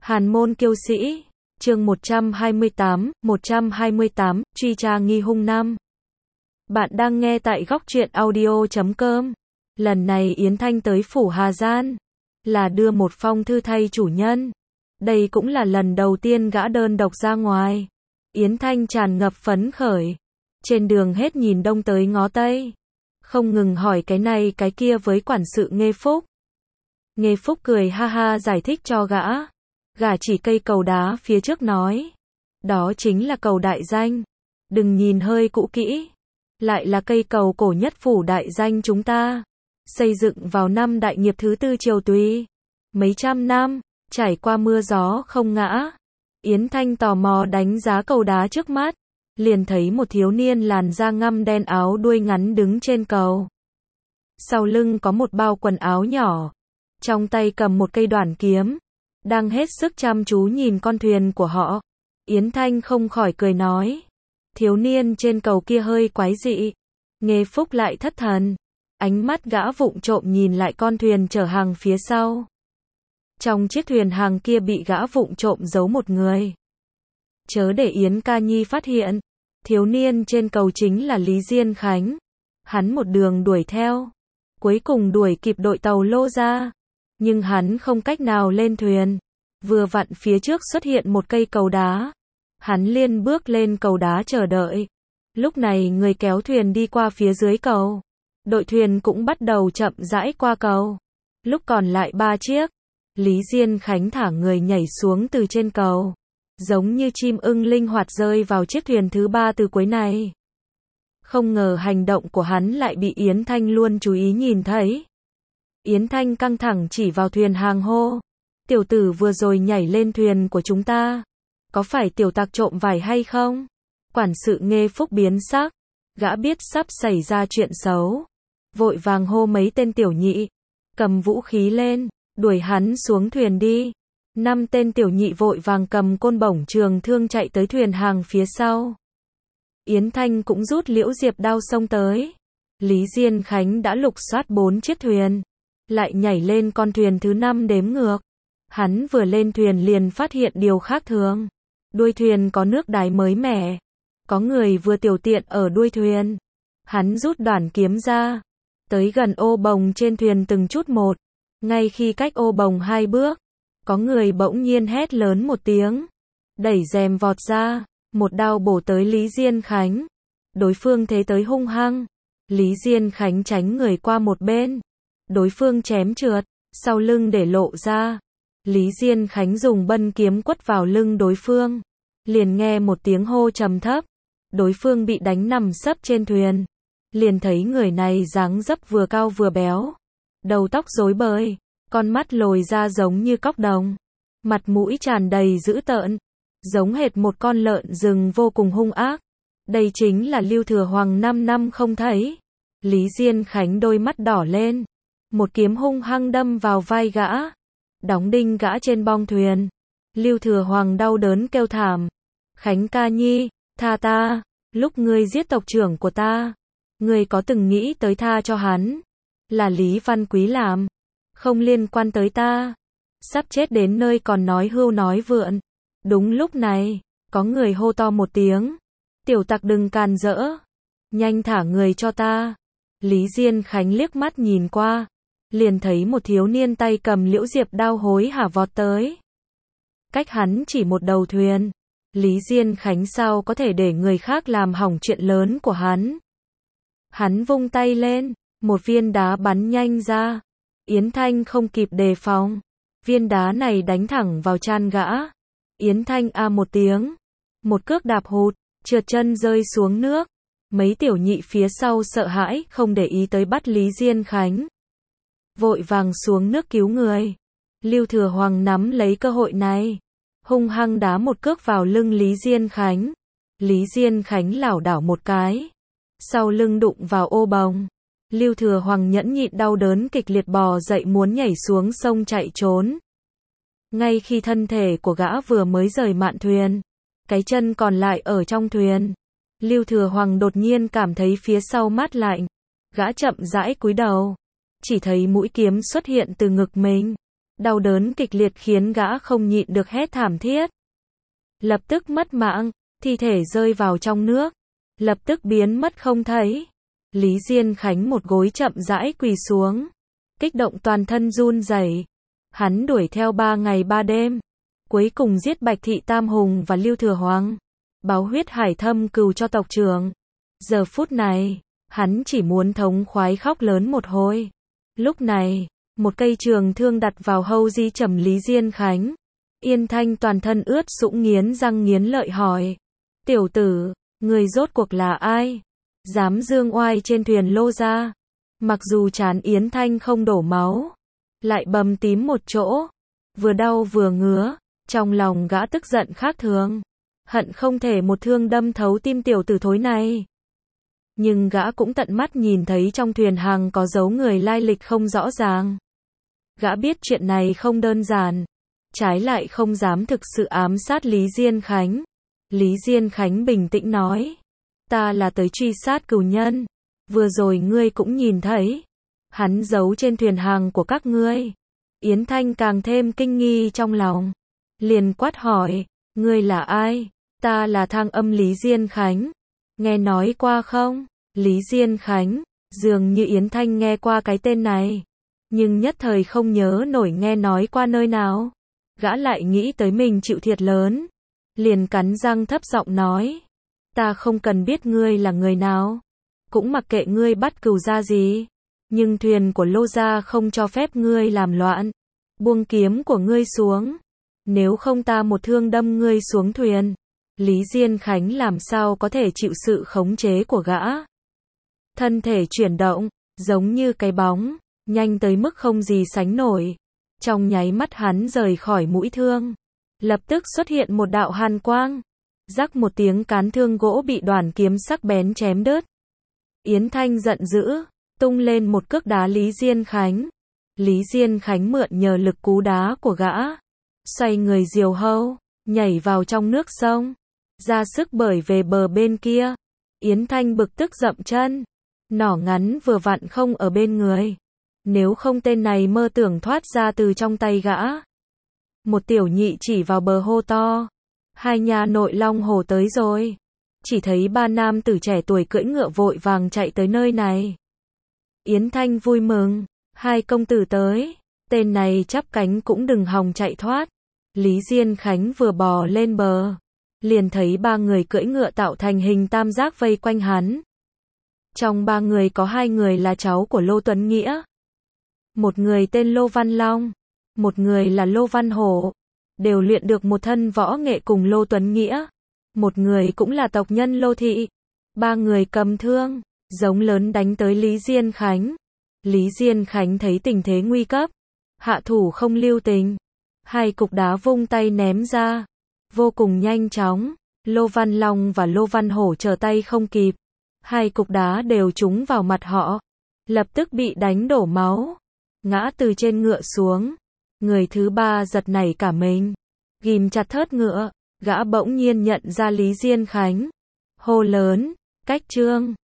Hàn môn kiêu sĩ, chương 128, truy tra nghi hung năm. Bạn đang nghe tại góc truyện audio.com. Lần này Yến Thanh tới phủ Hà Gian, là đưa một phong thư thay chủ nhân. Đây cũng là lần đầu tiên gã đơn độc ra ngoài. Yến Thanh tràn ngập phấn khởi. Trên đường hết nhìn đông tới ngó tây. Không ngừng hỏi cái này cái kia với quản sự Nghê Phúc. Nghê Phúc cười ha ha giải thích cho gã. Gã chỉ cây cầu đá phía trước nói. Đó chính là cầu đại danh. Đừng nhìn hơi cũ kỹ. Lại là cây cầu cổ nhất phủ đại danh chúng ta. Xây dựng vào năm đại nghiệp thứ tư Triều Tùy. Mấy trăm năm, trải qua mưa gió không ngã. Yến Thanh tò mò đánh giá cầu đá trước mắt. Liền thấy một thiếu niên làn da ngăm đen áo đuôi ngắn đứng trên cầu. Sau lưng có một bao quần áo nhỏ. Trong tay cầm một cây đoản kiếm. Đang hết sức chăm chú nhìn con thuyền của họ. Yến Thanh không khỏi cười nói. Thiếu niên trên cầu kia hơi quái dị. Nghê Phúc lại thất thần. Ánh mắt gã vụng trộm nhìn lại con thuyền chở hàng phía sau. Trong chiếc thuyền hàng kia bị gã vụng trộm giấu một người. Chớ để Yến Ca Nhi phát hiện. Thiếu niên trên cầu chính là Lý Diên Khánh. Hắn một đường đuổi theo. Cuối cùng đuổi kịp đội tàu Lô ra. Nhưng hắn không cách nào lên thuyền. Vừa vặn phía trước xuất hiện một cây cầu đá. Hắn liền bước lên cầu đá chờ đợi. Lúc này người kéo thuyền đi qua phía dưới cầu. Đội thuyền cũng bắt đầu chậm rãi qua cầu. Lúc còn lại 3 chiếc. Lý Diên Khánh thả người nhảy xuống từ trên cầu. Giống như chim ưng linh hoạt rơi vào chiếc thuyền thứ 3 từ cuối này. Không ngờ hành động của hắn lại bị Yến Thanh luôn chú ý nhìn thấy. Yến Thanh căng thẳng chỉ vào thuyền hàng hô. Tiểu tử vừa rồi nhảy lên thuyền của chúng ta. Có phải tiểu tặc trộm vải hay không? Quản sự Nghê Phúc biến sắc. Gã biết sắp xảy ra chuyện xấu. Vội vàng hô mấy tên tiểu nhị. Cầm vũ khí lên. Đuổi hắn xuống thuyền đi. 5 tên tiểu nhị vội vàng cầm côn bổng trường thương chạy tới thuyền hàng phía sau. Yến Thanh cũng rút liễu diệp đao xông tới. Lý Diên Khánh đã lục soát 4 chiếc thuyền. Lại nhảy lên con thuyền thứ 5 đếm ngược. Hắn vừa lên thuyền liền phát hiện điều khác thường. Đuôi thuyền có nước đái mới mẻ. Có người vừa tiểu tiện ở đuôi thuyền. Hắn rút đoản kiếm ra. Tới gần ô bồng trên thuyền từng chút một. Ngay khi cách ô bồng 2 bước. Có người bỗng nhiên hét lớn một tiếng. Đẩy rèm vọt ra. Một đao bổ tới Lý Diên Khánh. Đối phương thế tới hung hăng. Lý Diên Khánh tránh người qua một bên. Đối phương chém trượt. Sau lưng để lộ ra. Lý Diên Khánh dùng bân kiếm quất vào lưng đối phương. Liền nghe một tiếng hô trầm thấp. Đối phương bị đánh nằm sấp trên thuyền. Liền thấy người này dáng dấp vừa cao vừa béo. Đầu tóc rối bời. Con mắt lồi ra giống như cóc đồng. Mặt mũi tràn đầy dữ tợn. Giống hệt một con lợn rừng vô cùng hung ác. Đây chính là Lưu Thừa Hoàng 5 năm không thấy. Lý Diên Khánh đôi mắt đỏ lên. Một kiếm hung hăng đâm vào vai gã. Đóng đinh gã trên bong thuyền. Lưu Thừa Hoàng đau đớn kêu thảm. Khánh ca nhi, tha ta. Lúc ngươi giết tộc trưởng của ta. Ngươi có từng nghĩ tới tha cho hắn. Là Lý Văn Quý làm. Không liên quan tới ta. Sắp chết đến nơi còn nói hưu nói vượn. Đúng lúc này, có người hô to một tiếng. Tiểu tặc đừng càn rỡ. Nhanh thả người cho ta. Lý Diên Khánh liếc mắt nhìn qua. Liền thấy một thiếu niên tay cầm liễu diệp đao hối hả vọt tới. Cách hắn chỉ một đầu thuyền. Lý Diên Khánh sao có thể để người khác làm hỏng chuyện lớn của hắn. Hắn vung tay lên. Một viên đá bắn nhanh ra. Yến Thanh không kịp đề phòng. Viên đá này đánh thẳng vào trán gã. Yến Thanh a một tiếng. Một cước đạp hụt. Trượt chân rơi xuống nước. Mấy tiểu nhị phía sau sợ hãi không để ý tới bắt Lý Diên Khánh. Vội vàng xuống nước cứu người. Lưu Thừa Hoàng nắm lấy cơ hội này. Hung hăng đá một cước vào lưng Lý Diên Khánh. Lý Diên Khánh lảo đảo một cái. Sau lưng đụng vào ô bồng. Lưu Thừa Hoàng nhẫn nhịn đau đớn kịch liệt bò dậy muốn nhảy xuống sông chạy trốn. Ngay khi thân thể của gã vừa mới rời mạn thuyền. Cái chân còn lại ở trong thuyền. Lưu Thừa Hoàng đột nhiên cảm thấy phía sau mát lạnh. Gã chậm rãi cúi đầu. Chỉ thấy mũi kiếm xuất hiện từ ngực mình. Đau đớn kịch liệt khiến gã không nhịn được hét thảm thiết. Lập tức mất mạng, thi thể rơi vào trong nước, lập tức biến mất không thấy. Lý Diên Khánh một gối chậm rãi quỳ xuống, kích động toàn thân run rẩy. Hắn đuổi theo 3 ngày 3 đêm, cuối cùng giết Bạch Thị Tam Hùng và Lưu Thừa Hoàng, báo huyết hải thâm cừu cho tộc trưởng. Giờ phút này, hắn chỉ muốn thống khoái khóc lớn một hồi. Lúc này, một cây trường thương đặt vào hâu di trầm Lý Diên Khánh. Yên Thanh toàn thân ướt sũng nghiến răng nghiến lợi hỏi. Tiểu tử, người rốt cuộc là ai? Dám dương oai trên thuyền Lô gia. Mặc dù trán Yến Thanh không đổ máu, lại bầm tím một chỗ, vừa đau vừa ngứa, trong lòng gã tức giận khác thường, hận không thể một thương đâm thấu tim tiểu tử thối này. Nhưng gã cũng tận mắt nhìn thấy trong thuyền hàng có dấu người lai lịch không rõ ràng. Gã biết chuyện này không đơn giản, trái lại không dám thực sự ám sát Lý Diên Khánh. Lý Diên Khánh bình tĩnh nói, ta là tới truy sát cừu nhân, vừa rồi ngươi cũng nhìn thấy, hắn giấu trên thuyền hàng của các ngươi. Yến Thanh càng thêm kinh nghi trong lòng, liền quát hỏi, ngươi là ai? Ta là Thang Âm Lý Diên Khánh. Nghe nói qua không? Lý Diên Khánh, dường như Yến Thanh nghe qua cái tên này, nhưng nhất thời không nhớ nổi nghe nói qua nơi nào. Gã lại nghĩ tới mình chịu thiệt lớn, liền cắn răng thấp giọng nói, ta không cần biết ngươi là người nào, cũng mặc kệ ngươi bắt cừu gia gì, nhưng thuyền của Lô gia không cho phép ngươi làm loạn, buông kiếm của ngươi xuống, nếu không ta một thương đâm ngươi xuống thuyền. Lý Diên Khánh làm sao có thể chịu sự khống chế của gã. Thân thể chuyển động, giống như cái bóng, nhanh tới mức không gì sánh nổi. Trong nháy mắt hắn rời khỏi mũi thương, lập tức xuất hiện một đạo hàn quang. Rắc một tiếng, cán thương gỗ bị đoàn kiếm sắc bén chém đứt. Yến Thanh giận dữ, tung lên một cước đá Lý Diên Khánh. Lý Diên Khánh mượn nhờ lực cú đá của gã, xoay người diều hâu, nhảy vào trong nước sông, ra sức bơi về bờ bên kia. Yến Thanh bực tức dậm chân, nỏ ngắn vừa vặn không ở bên người, nếu không tên này mơ tưởng thoát ra từ trong tay gã. Một tiểu nhị chỉ vào bờ hô to, hai nhà nội long hồ tới rồi. Chỉ thấy 3 nam tử trẻ tuổi cưỡi ngựa vội vàng chạy tới nơi này. Yến Thanh vui mừng, 2 công tử tới, tên này chắp cánh cũng đừng hòng chạy thoát. Lý Diên Khánh vừa bò lên bờ, liền thấy 3 người cưỡi ngựa tạo thành hình tam giác vây quanh hắn. Trong 3 người có 2 người là cháu của Lô Tuấn Nghĩa. Một người tên Lô Văn Long, một người là Lô Văn Hổ, đều luyện được một thân võ nghệ cùng Lô Tuấn Nghĩa. Một người cũng là tộc nhân Lô Thị. 3 người cầm thương, giống lớn đánh tới Lý Diên Khánh. Lý Diên Khánh thấy tình thế nguy cấp, hạ thủ không lưu tình. 2 cục đá vung tay ném ra, vô cùng nhanh chóng. Lô Văn Long và Lô Văn Hổ trở tay không kịp, 2 cục đá đều trúng vào mặt họ, lập tức bị đánh đổ máu, ngã từ trên ngựa xuống. Người thứ 3 giật nảy cả mình, ghim chặt thớt ngựa, gã bỗng nhiên nhận ra Lý Diên Khánh, hô lớn, Cách Trương.